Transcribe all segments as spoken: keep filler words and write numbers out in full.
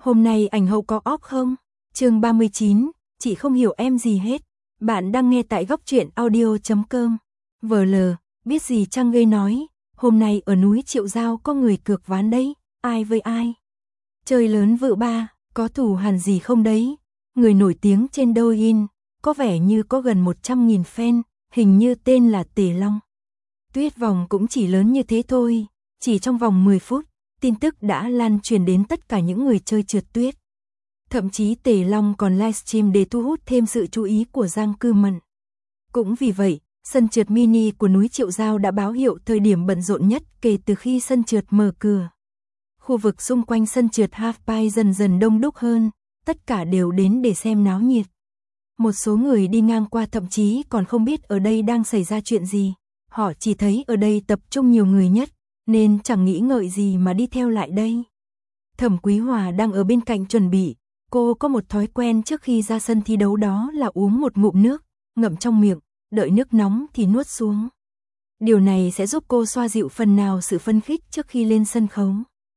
Hôm nay ảnh hậu có off không? Chương ba mươi chín, chị không hiểu em gì hết. Bạn đang nghe tại góc truyện audio chấm com. vê lờ, biết gì Trang gây nói, hôm nay ở núi Triệu Giao có người cược ván đấy, ai với ai? Chơi lớn vự ba, có thù hằn gì không đấy? Người nổi tiếng trên Douyin, có vẻ như có gần một trăm nghìn fan, hình như tên là Tề Long. Tuyết vòng cũng chỉ lớn như thế thôi, chỉ trong vòng mười phút, tin tức đã lan truyền đến tất cả những người chơi trượt tuyết. Thậm chí Tề Long còn livestream để thu hút thêm sự chú ý của Giang Cư Mận. Cũng vì vậy, sân trượt mini của núi Triệu Giao đã báo hiệu thời điểm bận rộn nhất kể từ khi sân trượt mở cửa. Khu vực xung quanh sân trượt halfpipe dần dần đông đúc hơn, tất cả đều đến để xem náo nhiệt. Một số người đi ngang qua thậm chí còn không biết ở đây đang xảy ra chuyện gì, họ chỉ thấy ở đây tập trung nhiều người nhất, nên chẳng nghĩ ngợi gì mà đi theo lại đây. Thẩm Quý Hòa đang ở bên cạnh chuẩn bị, cô có một thói quen trước khi ra sân thi đấu đó là uống một ngụm nước, ngậm trong miệng, đợi nước nóng thì nuốt xuống. Điều này sẽ giúp cô xoa dịu phần nào sự phấn khích trước khi lên sân khấu.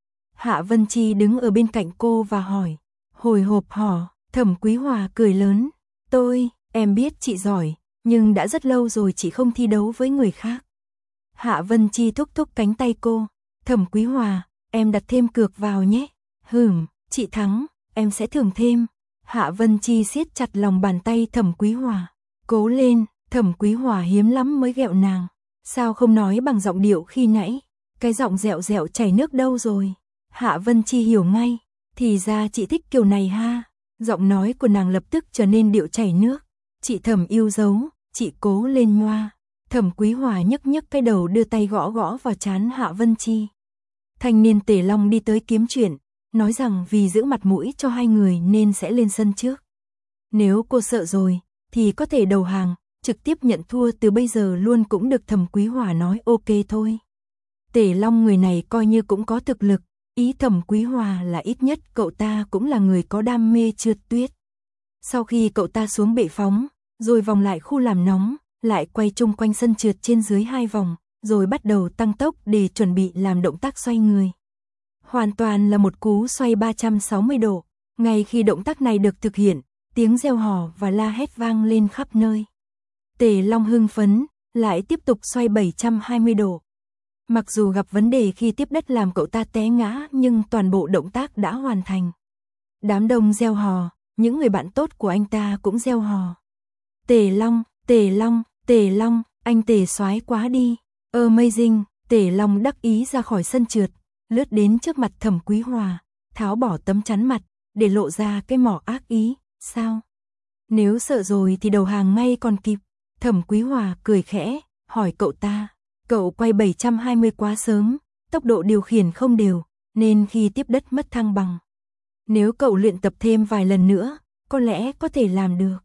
Hạ Vân Chi đứng ở bên cạnh cô và hỏi, hồi hộp hò. Thẩm Quý Hòa cười lớn, tôi, em biết chị giỏi, nhưng đã rất lâu rồi chị không thi đấu với người khác. Hạ Vân Chi thúc thúc cánh tay cô, Thẩm Quý Hòa, em đặt thêm cược vào nhé. Hửm, chị thắng, em sẽ thưởng thêm. Hạ Vân Chi siết chặt lòng bàn tay Thẩm Quý Hòa, cố lên. Thẩm Quý Hòa hiếm lắm mới ghẹo nàng, sao không nói bằng giọng điệu khi nãy, cái giọng dẹo dẹo chảy nước đâu rồi. Hạ Vân Chi hiểu ngay, thì ra chị thích kiểu này ha. Giọng nói của nàng lập tức trở nên điệu chảy nước. Chị Thẩm yêu dấu, chị cố lên ngoa. Thẩm Quý Hòa nhấc nhấc cái đầu đưa tay gõ gõ vào trán Hạ Vân Chi. Thanh niên Tề Long đi tới kiếm chuyện, nói rằng vì giữ mặt mũi cho hai người nên sẽ lên sân trước. Nếu cô sợ rồi, thì có thể đầu hàng, trực tiếp nhận thua từ bây giờ luôn cũng được. Thẩm Quý Hòa nói ok thôi. Tề Long người này coi như cũng có thực lực, ý Thẩm Quý Hòa là ít nhất cậu ta cũng là người có đam mê trượt tuyết. Sau khi cậu ta xuống bệ phóng, rồi vòng lại khu làm nóng, lại quay chung quanh sân trượt trên dưới hai vòng, rồi bắt đầu tăng tốc để chuẩn bị làm động tác xoay người. Hoàn toàn là một cú xoay ba trăm sáu mươi độ, ngay khi động tác này được thực hiện, tiếng reo hò và la hét vang lên khắp nơi. Tề Long hưng phấn, lại tiếp tục xoay bảy trăm hai mươi độ. Mặc dù gặp vấn đề khi tiếp đất làm cậu ta té ngã, nhưng toàn bộ động tác đã hoàn thành. Đám đông reo hò, những người bạn tốt của anh ta cũng reo hò. Tề Long, Tề Long, Tề Long, anh Tề soái quá đi. Amazing. Tề Long đắc ý ra khỏi sân trượt, lướt đến trước mặt Thẩm Quý Hòa, tháo bỏ tấm chắn mặt, để lộ ra cái mỏ ác ý. Sao? Nếu sợ rồi thì đầu hàng ngay còn kịp. Thẩm Quý Hòa cười khẽ, hỏi cậu ta, cậu quay bảy trăm hai mươi quá sớm, tốc độ điều khiển không đều, nên khi tiếp đất mất thăng bằng. Nếu cậu luyện tập thêm vài lần nữa, có lẽ có thể làm được.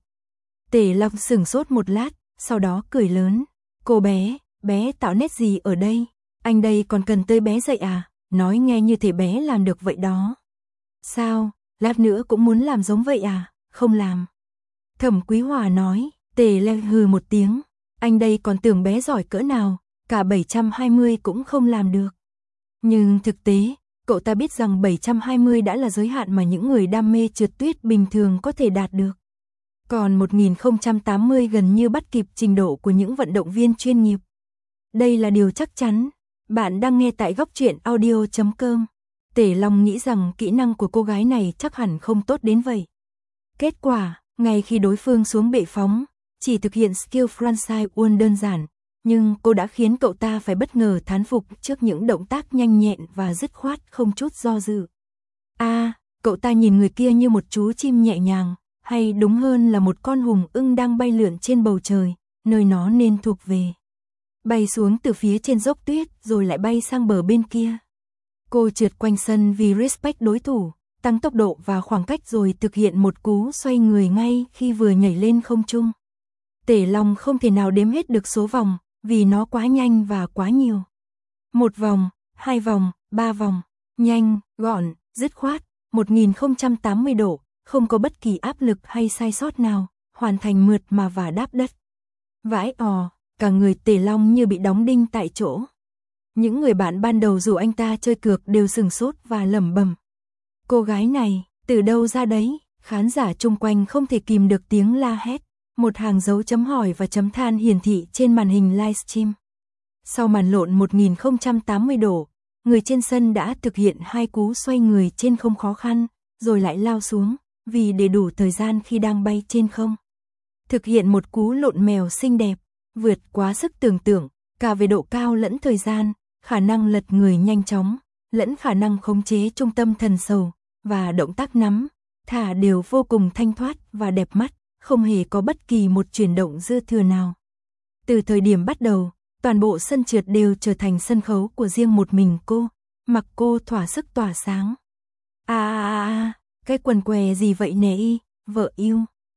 Tề Long sửng sốt một lát, sau đó cười lớn, cô bé, bé tạo nét gì ở đây? Anh đây còn cần tới bé dạy à? Nói nghe như thể bé làm được vậy đó. Sao, lát nữa cũng muốn làm giống vậy à? Không làm. Thẩm Quý Hòa nói. Tề Long hừ một tiếng, anh đây còn tưởng bé giỏi cỡ nào, cả bảy trăm hai mươi cũng không làm được. Nhưng thực tế, cậu ta biết rằng bảy trăm hai mươi đã là giới hạn mà những người đam mê trượt tuyết bình thường có thể đạt được. Còn một nghìn không trăm tám mươi gần như bắt kịp trình độ của những vận động viên chuyên nghiệp. Đây là điều chắc chắn. Bạn đang nghe tại góc truyện audio chấm com. Tề Long nghĩ rằng kỹ năng của cô gái này chắc hẳn không tốt đến vậy. Kết quả, ngay khi đối phương xuống bệ phóng, chỉ thực hiện skill frontside wall đơn giản, nhưng cô đã khiến cậu ta phải bất ngờ thán phục trước những động tác nhanh nhẹn và dứt khoát không chút do dự. A, à, cậu ta nhìn người kia như một chú chim nhẹ nhàng, hay đúng hơn là một con hùng ưng đang bay lượn trên bầu trời, nơi nó nên thuộc về. Bay xuống từ phía trên dốc tuyết rồi lại bay sang bờ bên kia. Cô trượt quanh sân vì respect đối thủ, tăng tốc độ và khoảng cách rồi thực hiện một cú xoay người ngay khi vừa nhảy lên không trung. Tề Long không thể nào đếm hết được số vòng, vì nó quá nhanh và quá nhiều. Một vòng, hai vòng, ba vòng, nhanh, gọn, dứt khoát, một nghìn không trăm tám mươi độ, không có bất kỳ áp lực hay sai sót nào, hoàn thành mượt mà và đáp đất. Vãi ò, cả người Tề Long như bị đóng đinh tại chỗ. Những người bạn ban đầu dù anh ta chơi cược đều sừng sốt và lẩm bẩm. Cô gái này, Từ đâu ra đấy? Khán giả chung quanh không thể kìm được tiếng la hét. Một hàng dấu chấm hỏi và chấm than hiển thị trên màn hình livestream. Sau màn lộn một nghìn không trăm tám mươi độ, người trên sân đã thực hiện hai cú xoay người trên không khó khăn, rồi lại lao xuống, vì để đủ thời gian khi đang bay trên không. Thực hiện một cú lộn mèo xinh đẹp, vượt quá sức tưởng tượng, cả về độ cao lẫn thời gian, khả năng lật người nhanh chóng, lẫn khả năng khống chế trung tâm thần sầu, và động tác nắm, thả đều vô cùng thanh thoát và đẹp mắt, không hề có bất kỳ một chuyển động dư thừa nào. Từ thời điểm bắt đầu, toàn bộ sân trượt đều trở thành sân khấu của riêng một mình cô, mặc cô thỏa sức tỏa sáng. À à à, cái quần què gì vậy nè y, vợ yêu.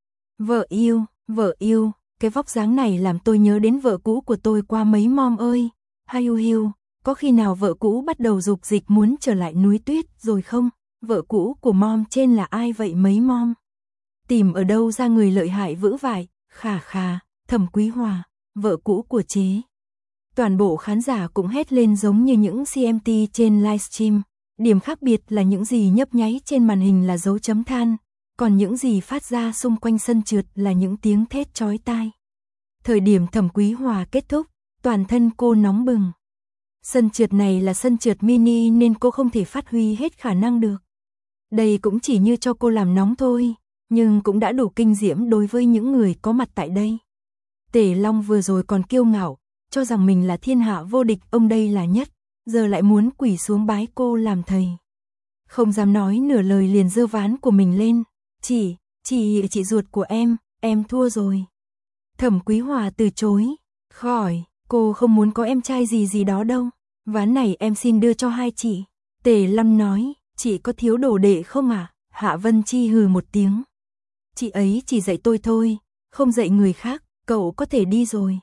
Vợ yêu, vợ yêu, cái vóc dáng này làm tôi nhớ đến vợ cũ của tôi qua mấy mom ơi. Hiu hiu, có khi nào vợ cũ bắt đầu dục dịch muốn trở lại núi tuyết rồi không? Vợ cũ của mom trên là ai vậy mấy mom? Tìm ở đâu ra người lợi hại vữ vải, khà khà, Thẩm Quý Hòa, vợ cũ của chế. Toàn bộ khán giả cũng hét lên giống như những xê em tê trên livestream. Điểm khác biệt là những gì nhấp nháy trên màn hình là dấu chấm than, còn những gì phát ra xung quanh sân trượt là những tiếng thét chói tai. Thời điểm Thẩm Quý Hòa kết thúc, toàn thân cô nóng bừng. Sân trượt này là sân trượt mini nên cô không thể phát huy hết khả năng được. Đây cũng chỉ như cho cô làm nóng thôi, nhưng cũng đã đủ kinh diễm đối với những người có mặt tại đây. Tề Long vừa rồi còn kiêu ngạo, cho rằng mình là thiên hạ vô địch, ông đây là nhất, giờ lại muốn quỳ xuống bái cô làm thầy. Không dám nói nửa lời liền giơ ván của mình lên, chị, chị, chị ruột của em, em thua rồi. Thẩm Quý Hòa từ chối, khỏi, cô không muốn có em trai gì gì đó đâu, ván này em xin đưa cho hai chị. Tề Long nói, chị có thiếu đồ đệ không à? Hạ Vân Chi hừ một tiếng. Chị ấy chỉ dạy tôi thôi, không dạy người khác, cậu có thể đi rồi.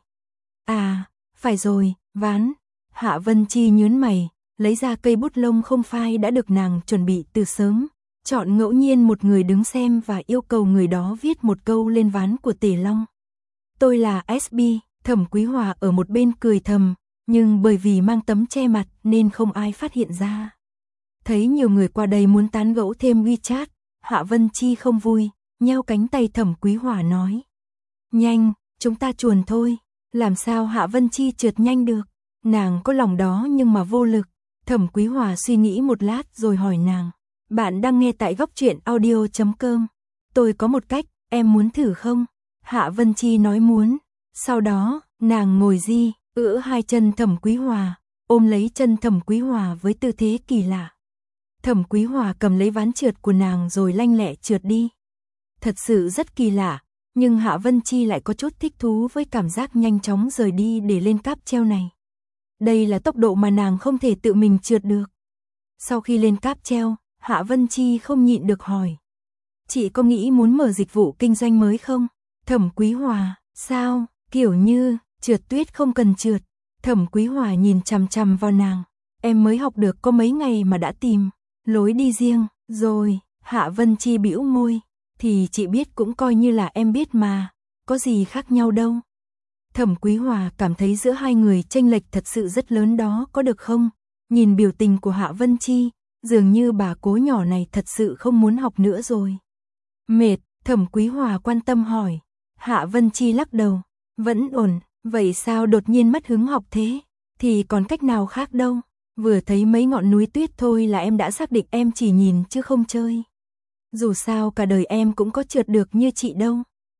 À, phải rồi, ván. Hạ Vân Chi nhướng mày, lấy ra cây bút lông không phai đã được nàng chuẩn bị từ sớm, chọn ngẫu nhiên một người đứng xem và yêu cầu người đó viết một câu lên ván của Tề Long. Tôi là ét bê, Thẩm Quý Hòa ở một bên cười thầm, nhưng bởi vì mang tấm che mặt nên không ai phát hiện ra. Thấy nhiều người qua đây muốn tán gẫu thêm WeChat, Hạ Vân Chi không vui, nheo cánh tay Thẩm Quý Hòa nói. Nhanh, chúng ta chuồn thôi. Làm sao Hạ Vân Chi trượt nhanh được? Nàng có lòng đó nhưng mà vô lực. Thẩm Quý Hòa suy nghĩ một lát rồi hỏi nàng. Bạn đang nghe tại góc truyện audio chấm com. Tôi có một cách, em muốn thử không? Hạ Vân Chi nói muốn. Sau đó, nàng ngồi di, ưỡi hai chân Thẩm Quý Hòa, ôm lấy chân Thẩm Quý Hòa với tư thế kỳ lạ. Thẩm Quý Hòa cầm lấy ván trượt của nàng rồi lanh lẹ trượt đi. Thật sự rất kỳ lạ, nhưng Hạ Vân Chi lại có chút thích thú với cảm giác nhanh chóng rời đi để lên cáp treo này. Đây là tốc độ mà nàng không thể tự mình trượt được. Sau khi lên cáp treo, Hạ Vân Chi không nhịn được hỏi. Chị có nghĩ muốn mở dịch vụ kinh doanh mới không? Thẩm Quý Hòa, sao, kiểu như, trượt tuyết không cần trượt. Thẩm Quý Hòa nhìn chằm chằm vào nàng. Em mới học được có mấy ngày mà đã tìm lối đi riêng, rồi, Hạ Vân Chi bĩu môi. Thì chị biết cũng coi như là em biết mà, có gì khác nhau đâu. Thẩm Quý Hòa cảm thấy giữa hai người chênh lệch thật sự rất lớn đó, có được không? Nhìn biểu tình của Hạ Vân Chi, dường như bà cố nhỏ này thật sự không muốn học nữa rồi. Mệt, Thẩm Quý Hòa quan tâm hỏi. Hạ Vân Chi lắc đầu, vẫn ổn, vậy sao đột nhiên mất hứng học thế? Thì còn cách nào khác đâu, vừa thấy mấy ngọn núi tuyết thôi là em đã xác định em chỉ nhìn chứ không chơi. Dù sao cả đời em cũng có trượt được như chị đâu.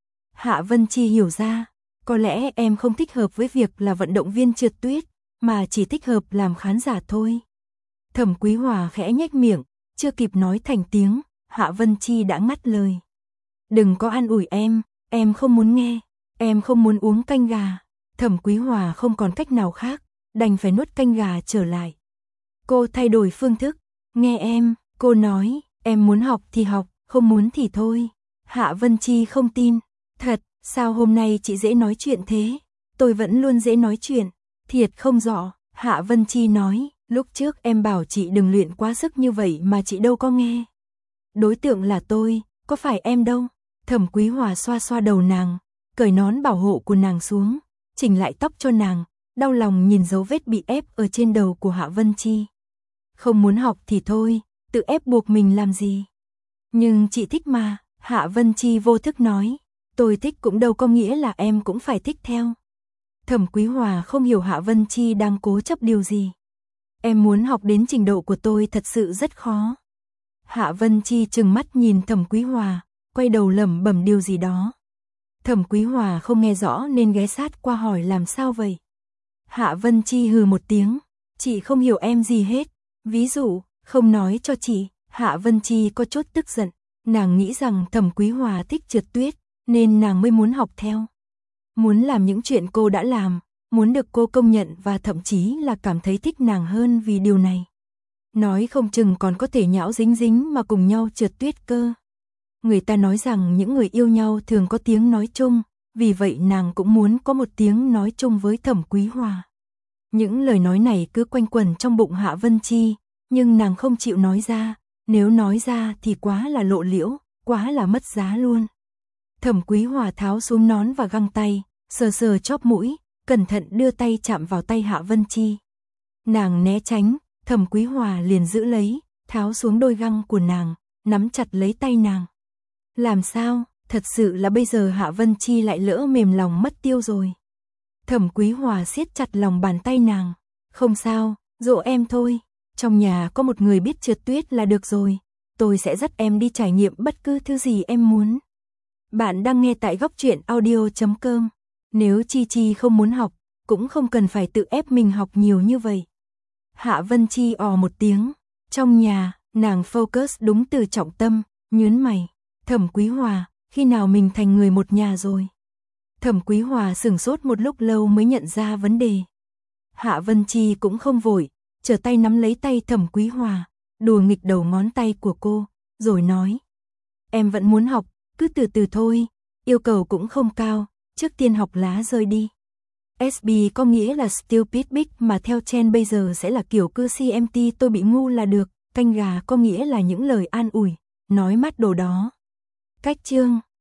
Hạ Vân Chi hiểu ra, có lẽ em không thích hợp với việc là vận động viên trượt tuyết, mà chỉ thích hợp làm khán giả thôi. Thẩm Quý Hòa khẽ nhếch miệng, chưa kịp nói thành tiếng, Hạ Vân Chi đã ngắt lời. Đừng có an ủi em, em không muốn nghe, em không muốn uống canh gà. Thẩm Quý Hòa không còn cách nào khác, đành phải nuốt canh gà trở lại. Cô thay đổi phương thức, nghe em, cô nói. Em muốn học thì học, không muốn thì thôi. Hạ Vân Chi không tin. Thật, sao hôm nay chị dễ nói chuyện thế? Tôi vẫn luôn dễ nói chuyện. Thiệt không rõ, Hạ Vân Chi nói. Lúc trước em bảo chị đừng luyện quá sức như vậy mà chị đâu có nghe. Đối tượng là tôi, có phải em đâu. Thẩm Quý Hòa xoa xoa đầu nàng, cởi nón bảo hộ của nàng xuống, chỉnh lại tóc cho nàng, đau lòng nhìn dấu vết bị ép ở trên đầu của Hạ Vân Chi. Không muốn học thì thôi, tự ép buộc mình làm gì. Nhưng chị thích mà, Hạ Vân Chi vô thức nói. Tôi thích cũng đâu có nghĩa là em cũng phải thích theo. Thẩm Quý Hòa không hiểu Hạ Vân Chi đang cố chấp điều gì. Em muốn học đến trình độ của tôi thật sự rất khó. Hạ Vân Chi trừng mắt nhìn Thẩm Quý Hòa, quay đầu lẩm bẩm điều gì đó. Thẩm Quý Hòa không nghe rõ nên ghé sát qua hỏi làm sao vậy. Hạ Vân Chi hừ một tiếng, chị không hiểu em gì hết. Ví dụ, không nói cho chị. Hạ Vân Chi có chút tức giận, nàng nghĩ rằng Thẩm Quý Hòa thích trượt tuyết, nên nàng mới muốn học theo. Muốn làm những chuyện cô đã làm, muốn được cô công nhận và thậm chí là cảm thấy thích nàng hơn vì điều này. Nói không chừng còn có thể nhão dính dính mà cùng nhau trượt tuyết cơ. Người ta nói rằng những người yêu nhau thường có tiếng nói chung, vì vậy nàng cũng muốn có một tiếng nói chung với Thẩm Quý Hòa. Những lời nói này cứ quanh quẩn trong bụng Hạ Vân Chi, nhưng nàng không chịu nói ra, nếu nói ra thì quá là lộ liễu, quá là mất giá luôn. Thẩm Quý Hòa tháo xuống nón và găng tay, sờ sờ chóp mũi, cẩn thận đưa tay chạm vào tay Hạ Vân Chi. Nàng né tránh, Thẩm Quý Hòa liền giữ lấy, tháo xuống đôi găng của nàng, nắm chặt lấy tay nàng. Làm sao, thật sự là bây giờ Hạ Vân Chi lại lỡ mềm lòng mất tiêu rồi. Thẩm Quý Hòa siết chặt lòng bàn tay nàng. Không sao, dỗ em thôi. Trong nhà có một người biết trượt tuyết là được rồi. Tôi sẽ dắt em đi trải nghiệm bất cứ thứ gì em muốn. Bạn đang nghe tại góc truyện audio chấm com. Nếu Chi Chi không muốn học, cũng không cần phải tự ép mình học nhiều như vậy. Hạ Vân Chi ò một tiếng. Trong nhà, nàng focus đúng từ trọng tâm, nhớn mày. Thẩm Quý Hòa, khi nào mình thành người một nhà rồi? Thẩm Quý Hòa sửng sốt một lúc lâu mới nhận ra vấn đề. Hạ Vân Chi cũng không vội, trở tay nắm lấy tay Thẩm Quý Hòa, đùa nghịch đầu ngón tay của cô, rồi nói. Em vẫn muốn học, cứ từ từ thôi, yêu cầu cũng không cao, trước tiên học lá rơi đi. ét bê có nghĩa là stupid big mà theo trend bây giờ sẽ là kiểu cứ xê em tê tôi bị ngu là được, canh gà có nghĩa là những lời an ủi, nói mát đồ đó. Cách chương